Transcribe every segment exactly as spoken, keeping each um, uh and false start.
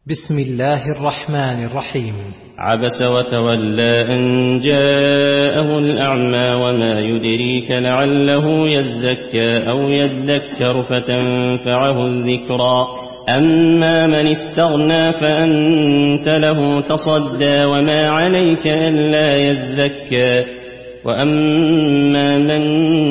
بسم الله الرحمن الرحيم. عبس وتولى أن جاءه الأعمى وما يدريك لعله يزكى أو يذكر فتنفعه الذكرى أما من استغنى فأنت له تصدى وما عليك ألا يزكى وأما من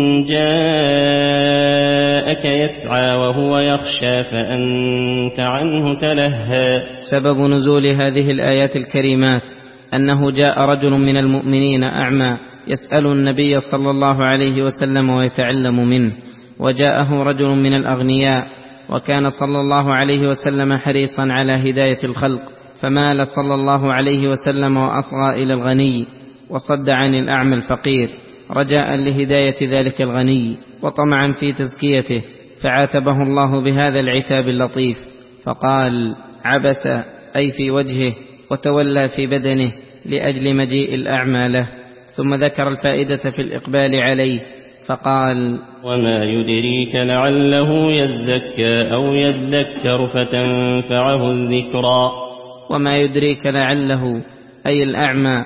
جاءك يسعى وهو يخشى فأنت عنه تلهى. سبب نزول هذه الآيات الكريمات أنه جاء رجل من المؤمنين أعمى يسأل النبي صلى الله عليه وسلم ويتعلم منه، وجاءه رجل من الأغنياء وكان صلى الله عليه وسلم حريصا على هداية الخلق، فمال صلى الله عليه وسلم وأصغى إلى الغني وصد عن الأعمى الفقير رجاء لهداية ذلك الغني وطمعا في تزكيته، فعاتبه الله بهذا العتاب اللطيف فقال: عبس أي في وجهه، وتولى في بدنه لأجل مجيء الأعمى له. ثم ذكر الفائدة في الإقبال عليه فقال: وما يدريك لعله يزكى أو يذكر فتنفعه الذكرى. وما يدريك لعله أي الأعمى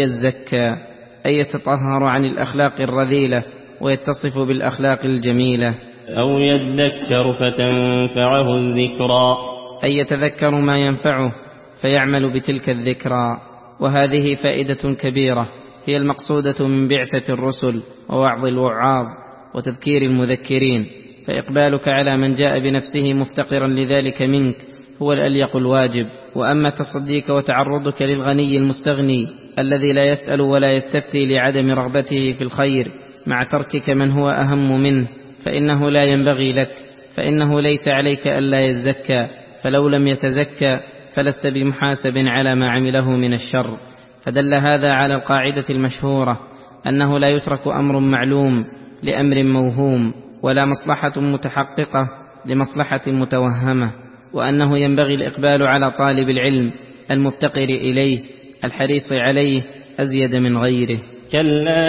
يزكى أي يتطهر عن الأخلاق الرذيلة ويتصف بالأخلاق الجميلة، أو يذكر فتنفعه الذكرى أي يتذكر ما ينفعه فيعمل بتلك الذكرى. وهذه فائدة كبيرة هي المقصودة من بعثة الرسل ووعظ الوعاظ وتذكير المذكرين، فإقبالك على من جاء بنفسه مفتقرا لذلك منك هو الأليق الواجب. وأما تصديك وتعرضك للغني المستغني الذي لا يسأل ولا يستفتي لعدم رغبته في الخير مع تركك من هو أهم منه فإنه لا ينبغي لك، فإنه ليس عليك ألا يزكى، فلو لم يتزكى فلست بمحاسب على ما عمله من الشر. فدل هذا على القاعدة المشهورة أنه لا يترك أمر معلوم لأمر موهوم، ولا مصلحة متحققة لمصلحة متوهمة، وأنه ينبغي الإقبال على طالب العلم المفتقر إليه الحريص عليه أزيد من غيره. كلا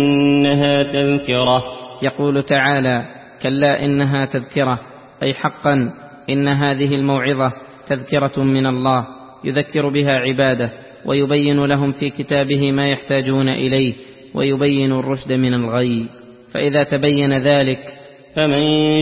إنها تذكرة. يقول تعالى: كلا إنها تذكرة، أي حقا إن هذه الموعظة تذكرة من الله يذكر بها عباده ويبين لهم في كتابه ما يحتاجون إليه ويبين الرشد من الغي. فإذا تبين ذلك فمن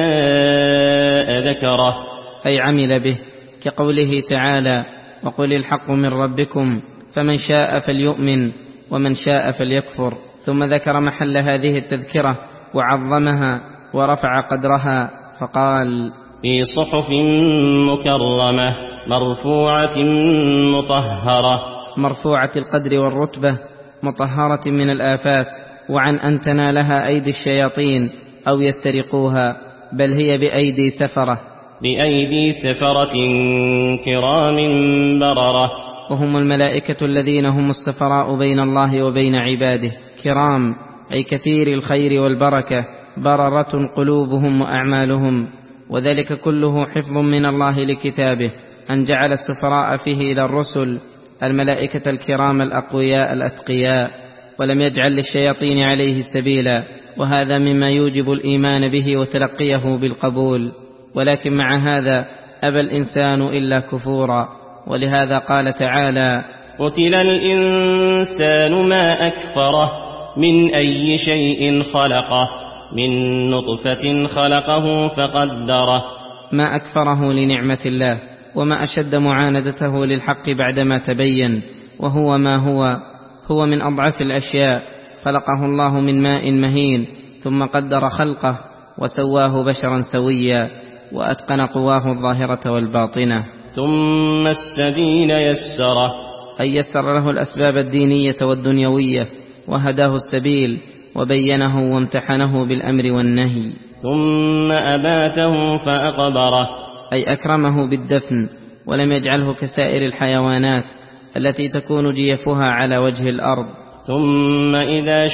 شاء ذكره، أي عمل به، كقوله تعالى: وقل الحق من ربكم فمن شاء فليؤمن ومن شاء فليكفر. ثم ذكر محل هذه التذكرة وعظمها ورفع قدرها فقال: في صحف مكرمة مرفوعة مطهرة. مرفوعة القدر والرتبة مطهرة من الآفات وعن أن تنالها أيدي الشياطين أو يسترقوها، بل هي بأيدي سفرة بأيدي سفرة كرام بررة، وهم الملائكة الذين هم السفراء بين الله وبين عباده. كرام أي كثير الخير والبركة، بررة قلوبهم وأعمالهم، وذلك كله حفظ من الله لكتابه أن جعل السفراء فيه إلى الرسل الملائكة الكرام الأقوياء الأتقياء، ولم يجعل للشياطين عليه سبيلا، وهذا مما يوجب الإيمان به وتلقيه بالقبول. ولكن مع هذا أبى الإنسان إلا كفورا، ولهذا قال تعالى: قتل الإنسان ما أكفره من أي شيء خلقه من نطفة خلقه فقدره. ما أكفره لنعمة الله، وما أشد معاندته للحق بعدما تبين، وهو ما هو هو من أضعف الأشياء. خلقه الله من ماء مهين ثم قدر خلقه وسواه بشرا سويا وأتقن قواه الظاهرة والباطنة. ثم السبيل يسره، أي يسر له الأسباب الدينية والدنيوية وهداه السبيل وبينه وامتحنه بالأمر والنهي. ثم أباته فأقبره، أي أكرمه بالدفن ولم يجعله كسائر الحيوانات التي تكون جيفها على وجه الأرض. ثم إذا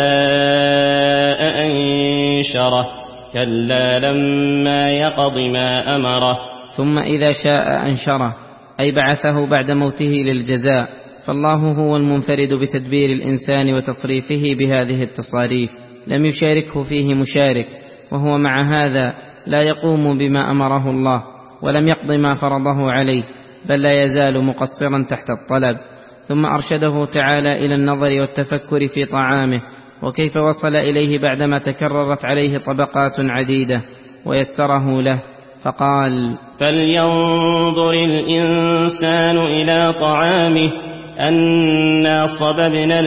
شاء أنشره، كلا لما يقض ما أمره. ثم إذا شاء أنشره، أي بعثه بعد موته للجزاء. فالله هو المنفرد بتدبير الإنسان وتصريفه بهذه التصاريف، لم يشاركه فيه مشارك، وهو مع هذا لا يقوم بما أمره الله ولم يقض ما فرضه عليه، بل لا يزال مقصرا تحت الطلب. ثم أرشده تعالى إلى النظر والتفكر في طعامه وكيف وصل إليه بعدما تكررت عليه طبقات عديدة، ويسره له فقال: فلينظر الإنسان إلى طعامه أنا صببنا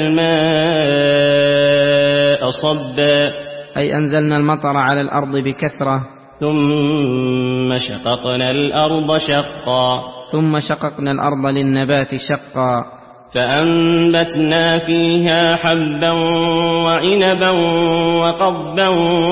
الماء صبا، أي أنزلنا المطر على الأرض بكثرة، ثم شققنا الأرض شقا ثم شققنا الأرض للنبات شقا، فأنبتنا فيها حبا وعنبا وقضبا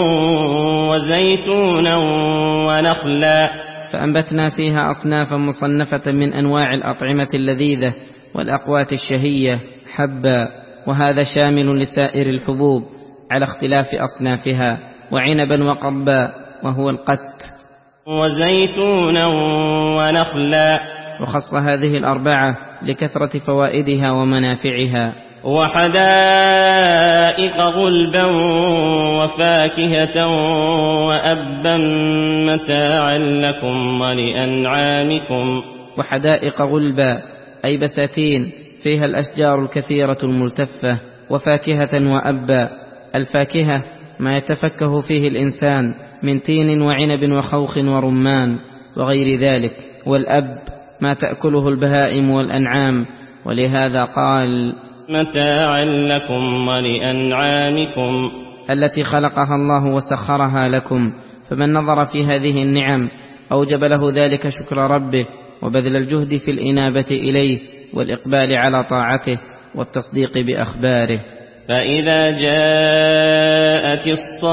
وزيتونا ونخلا، فأنبتنا فيها أصنافا مصنفة من أنواع الأطعمة اللذيذة والأقوات الشهية حبا، وهذا شامل لسائر الحبوب على اختلاف أصنافها، وعنبا وقضبا وهو القت، وزيتونا ونخلا، وخص هذه الأربعة لكثرة فوائدها ومنافعها، وحدائق غلبا وفاكهة وأبا متاعا لكم ولأنعامكم. وحدائق غلبا أي بساتين فيها الأشجار الكثيرة الملتفة، وفاكهة وأبا، الفاكهة ما يتفكه فيه الإنسان من تين وعنب وخوخ ورمان وغير ذلك، والأب ما تأكله البهائم والأنعام، ولهذا قال: متاعا لكم ولأنعامكم، التي خلقها الله وسخرها لكم. فمن نظر في هذه النعم أوجب له ذلك شكر ربه وبذل الجهد في الإنابة إليه والإقبال على طاعته والتصديق بأخباره. فإذا جاءت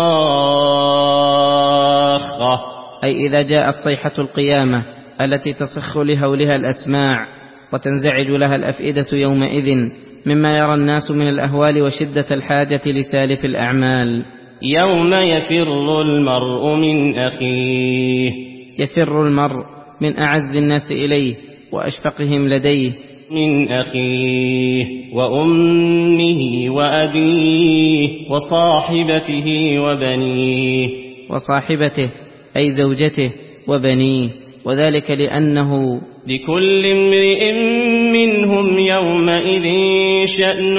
الصاخة، أي إذا جاءت صيحة القيامة التي تصخ لهولها الأسماع وتنزعج لها الأفئدة يومئذ مما يرى الناس من الأهوال وشدة الحاجة لسالف الأعمال. يوم يفر المرء من أخيه، يفر المرء من أعز الناس إليه وأشفقهم لديه، من أخيه وأمه وأبيه وصاحبته وبنيه، وصاحبته أي زوجته وبنيه، وذلك لأنه لكل امرئ منهم يومئذ شأن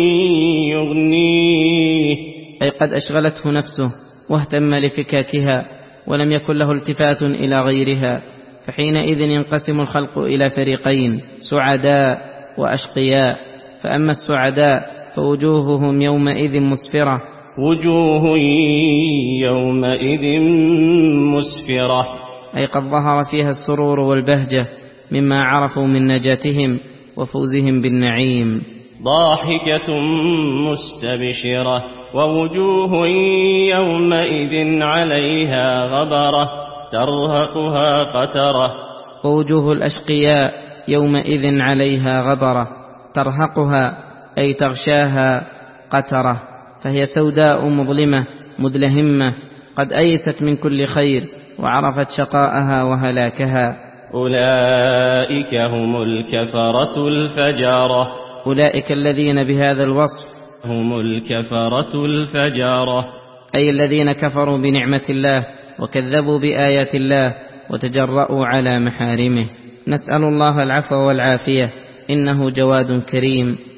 يغنيه، أي قد أشغلته نفسه واهتم لفكاكها ولم يكن له التفات إلى غيرها، فحينئذ ينقسم الخلق إلى فريقين: سعداء وأشقياء. فأما السعداء فوجوههم يومئذ مسفرة، وجوه يومئذ مسفرة، أي قد ظهر فيها السرور والبهجة مما عرفوا من نجاتهم وفوزهم بالنعيم. ضاحكة مستبشرة، ووجوه يومئذ عليها غبرة ترهقها قترة، ووجوه الأشقياء يومئذ عليها غبرة ترهقها أي تغشاها قترة، فهي سوداء مظلمة مدلهمة قد أيست من كل خير وعرفت شقاءها وهلاكها. أولئك هم الكفرة الفجرة، أولئك الذين بهذا الوصف هم الكفرة الفجرة، أي الذين كفروا بنعمة الله وكذبوا بآيات الله وتجرؤوا على محارمه. نسأل الله العفو والعافية، إنه جواد كريم.